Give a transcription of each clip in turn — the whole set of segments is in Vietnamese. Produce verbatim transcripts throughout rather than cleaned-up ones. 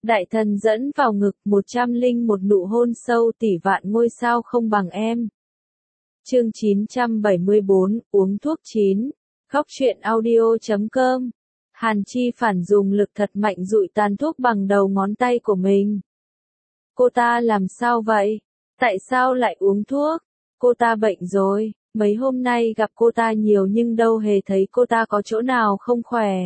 Đại thần dẫn vào ngực, một trăm linh một nụ hôn sâu tỷ vạn ngôi sao không bằng em. Chương chín trăm bảy mươi bốn, uống thuốc chín. Góc truyện audio chấm com. Hàn Chi Phản dùng lực thật mạnh dụi tàn thuốc bằng đầu ngón tay của mình. Cô ta làm sao vậy? Tại sao lại uống thuốc? Cô ta bệnh rồi, mấy hôm nay gặp cô ta nhiều nhưng đâu hề thấy cô ta có chỗ nào không khỏe.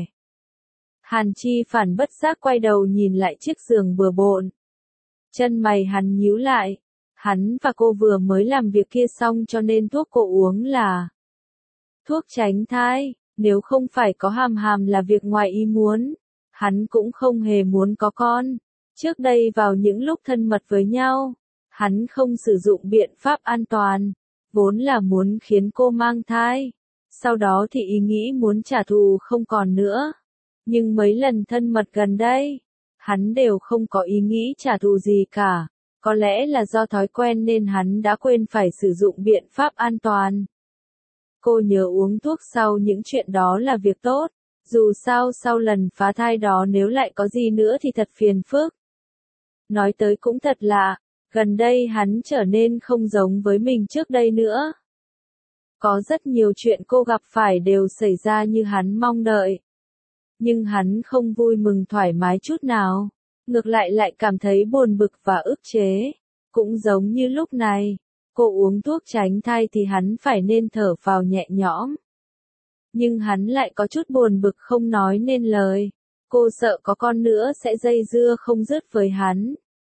Hàn Chi Phản bất giác quay đầu nhìn lại chiếc giường bừa bộn. Chân mày hắn nhíu lại. Hắn và cô vừa mới làm việc kia xong cho nên thuốc cô uống là thuốc tránh thai. Nếu không phải có hàm hàm là việc ngoài ý muốn, hắn cũng không hề muốn có con. Trước đây vào những lúc thân mật với nhau, hắn không sử dụng biện pháp an toàn, vốn là muốn khiến cô mang thai. Sau đó thì ý nghĩ muốn trả thù không còn nữa. Nhưng mấy lần thân mật gần đây, hắn đều không có ý nghĩ trả thù gì cả. Có lẽ là do thói quen nên hắn đã quên phải sử dụng biện pháp an toàn. Cô nhớ uống thuốc sau những chuyện đó là việc tốt. Dù sao sau lần phá thai đó nếu lại có gì nữa thì thật phiền phức. Nói tới cũng thật lạ, gần đây hắn trở nên không giống với mình trước đây nữa. Có rất nhiều chuyện cô gặp phải đều xảy ra như hắn mong đợi. Nhưng hắn không vui mừng thoải mái chút nào. Ngược lại lại cảm thấy buồn bực và ức chế. Cũng giống như lúc này, cô uống thuốc tránh thai thì hắn phải nên thở phào nhẹ nhõm. Nhưng hắn lại có chút buồn bực không nói nên lời. Cô sợ có con nữa sẽ dây dưa không dứt với hắn.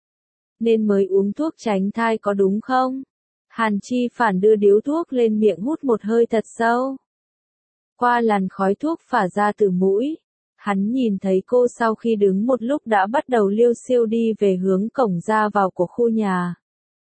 Nên mới uống thuốc tránh thai có đúng không? Hàn Chi Phản đưa điếu thuốc lên miệng hút một hơi thật sâu. Qua làn khói thuốc phả ra từ mũi. Hắn nhìn thấy cô sau khi đứng một lúc đã bắt đầu liêu xiêu đi về hướng cổng ra vào của khu nhà.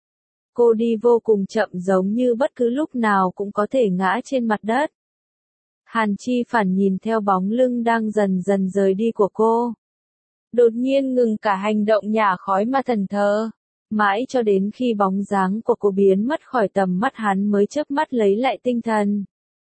Cô đi vô cùng chậm giống như bất cứ lúc nào cũng có thể ngã trên mặt đất. Hàn Chi Phản nhìn theo bóng lưng đang dần dần rời đi của cô. Đột nhiên ngừng cả hành động nhả khói mà thần thờ. Mãi cho đến khi bóng dáng của cô biến mất khỏi tầm mắt hắn mới chớp mắt lấy lại tinh thần.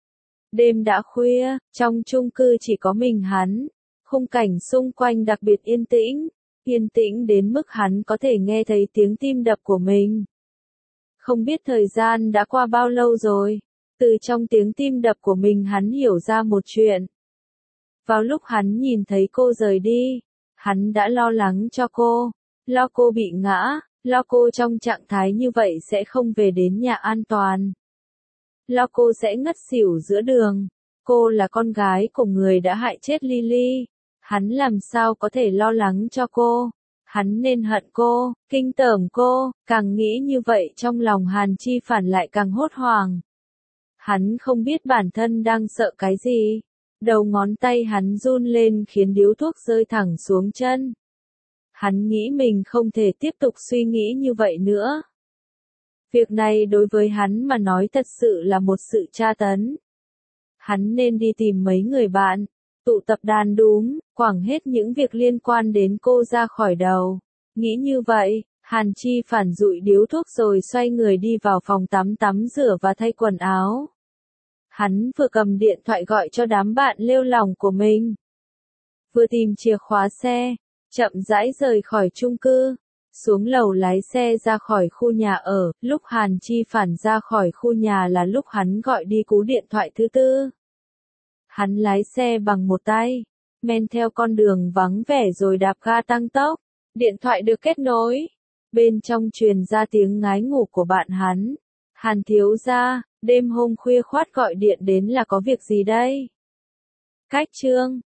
Đêm đã khuya, trong chung cư chỉ có mình hắn. Khung cảnh xung quanh đặc biệt yên tĩnh. Yên tĩnh đến mức hắn có thể nghe thấy tiếng tim đập của mình. Không biết thời gian đã qua bao lâu rồi. Từ trong tiếng tim đập của mình hắn hiểu ra một chuyện. Vào lúc hắn nhìn thấy cô rời đi, hắn đã lo lắng cho cô. Lo cô bị ngã, lo cô trong trạng thái như vậy sẽ không về đến nhà an toàn. Lo cô sẽ ngất xỉu giữa đường. Cô là con gái của người đã hại chết Lily. Hắn làm sao có thể lo lắng cho cô. Hắn nên hận cô, kinh tởm cô. Càng nghĩ như vậy trong lòng Hàn Chi Phản lại càng hốt hoảng. Hắn không biết bản thân đang sợ cái gì. Đầu ngón tay hắn run lên khiến điếu thuốc rơi thẳng xuống chân. Hắn nghĩ mình không thể tiếp tục suy nghĩ như vậy nữa. Việc này đối với hắn mà nói thật sự là một sự tra tấn. Hắn nên đi tìm mấy người bạn, tụ tập đàn đúm, quẳng hết những việc liên quan đến cô ra khỏi đầu. Nghĩ như vậy, Hàn Chi Phản dụi điếu thuốc rồi xoay người đi vào phòng tắm tắm rửa và thay quần áo. Hắn vừa cầm điện thoại gọi cho đám bạn lêu lỏng của mình. Vừa tìm chìa khóa xe, chậm rãi rời khỏi chung cư. Xuống lầu lái xe ra khỏi khu nhà ở, lúc Hàn Chi Phản ra khỏi khu nhà là lúc hắn gọi đi cú điện thoại thứ tư. Hắn lái xe bằng một tay, men theo con đường vắng vẻ rồi đạp ga tăng tốc. Điện thoại được kết nối. Bên trong truyền ra tiếng ngái ngủ của bạn hắn. Hàn thiếu gia, đêm hôm khuya khoắt gọi điện đến là có việc gì đây? Cách chương